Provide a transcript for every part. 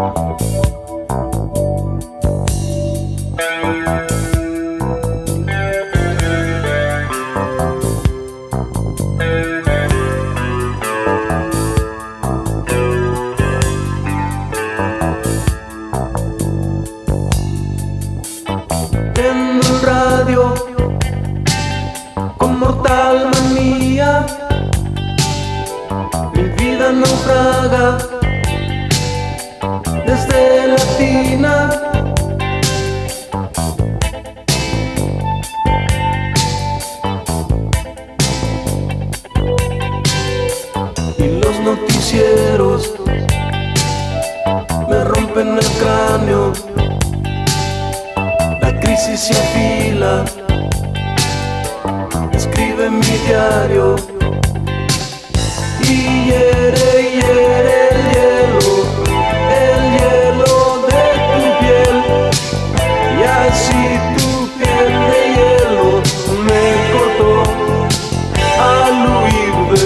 En el radio, con mortal manía, mi vida naufraga desde la tina. Y los noticieros me rompen el cráneo. La crisis se afila, escribe mi diario y hiere el hielo de tu piel, y así tu piel de hielo me cortó al huir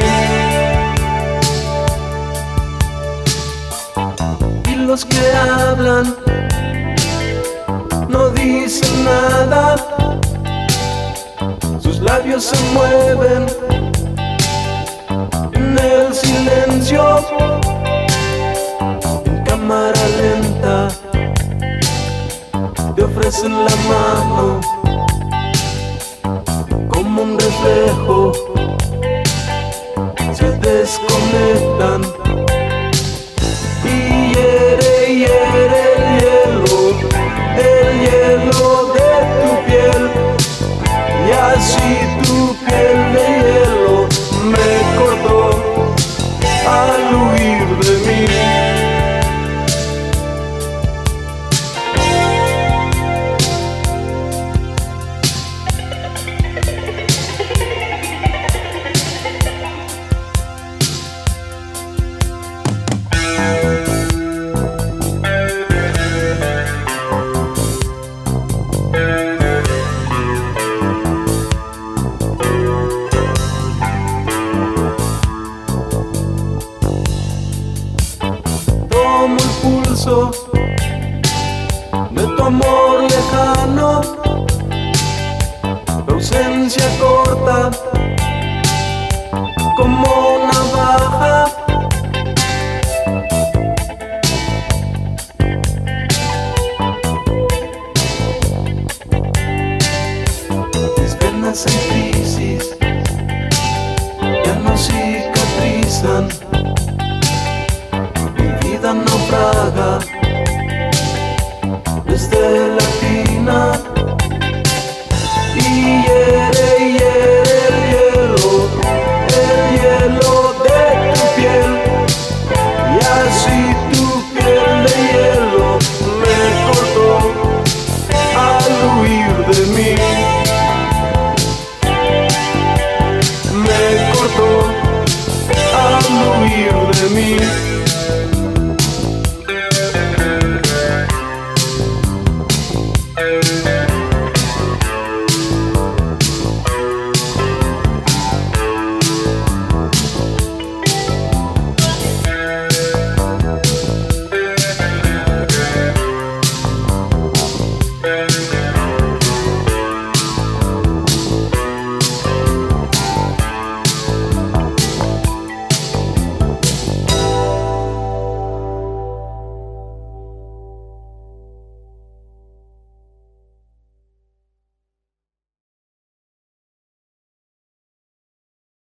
de mí. Y los que hablan no dicen nada, sus labios se mueven en el silencio. En cámara lenta te ofrecen la mano como un reflejo, se desconectan y hiere el hielo de tu piel, y así tu piel de hielo me cortó al huir de mí. Tomo el pulso de tu amor lejano, tu ausencia corta como navaja. Mis venas en crisis ya no cicatrizan, naufraga